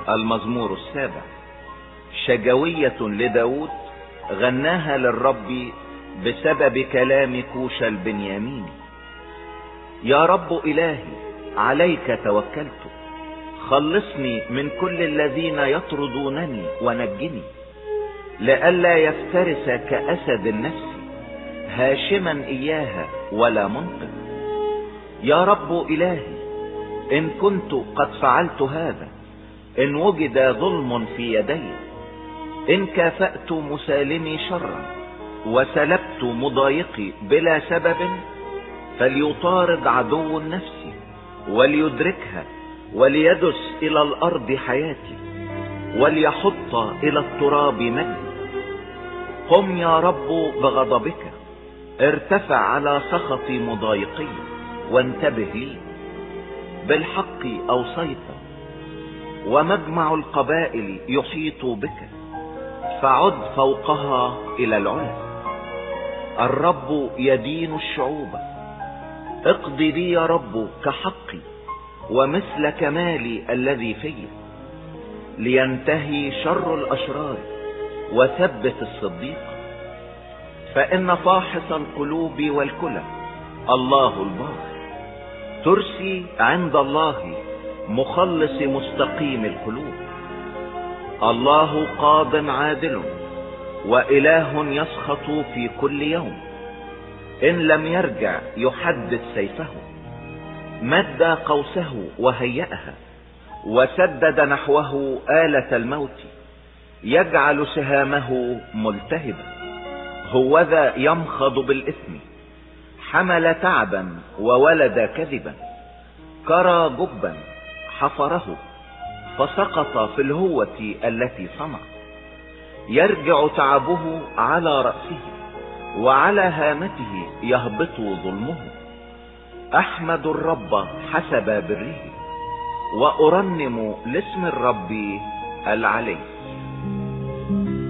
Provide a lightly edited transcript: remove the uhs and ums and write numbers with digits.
المزمور 7. شجوية لداود غناها للرب بسبب كلام كوش البنياميني. يا رب إلهي عليك توكلت، خلصني من كل الذين يطردونني ونجني، لئلا يفترس كأسد النفس هاشما إياها ولا منقذ. يا رب إلهي إن كنت قد فعلت هذا، إن وجد ظلم في يدي، إن كافأت مسالمي شرا وسلبت مضايقي بلا سبب، فليطارد عدو النفس وليدركها وليدس إلى الأرض حياتي وليحط إلى التراب مجدي. قم يا رب بغضبك، ارتفع على سخط مضايقي وانتبه لي. بالحق أوصيت ومجمع القبائل يحيط بك، فعد فوقها إلى العلا. الرب يدين الشعوب، اقضي لي يا رب كحقي ومثل كمالي الذي في، لينتهي شر الأشرار وثبت الصديق. فإن فاحص القلوب والكلى الله البار، ترسي عند الله مخلص مستقيم القلوب. الله قاض عادل وإله يسخط في كل يوم، إن لم يرجع يحدد سيفه. مد قوسه وهيأها وسدد نحوه آلة الموت، يجعل سهامه ملتهبا. هوذا يمخض بالإثم، حمل تعبا وولد كذبا. كرى جبا حفره فسقط في الهوة التي صنع. يرجع تعبه على رأسه وعلى هامته يهبط ظلمه. أحمد الرب حسب بره وأرنم لاسم الرب العلي.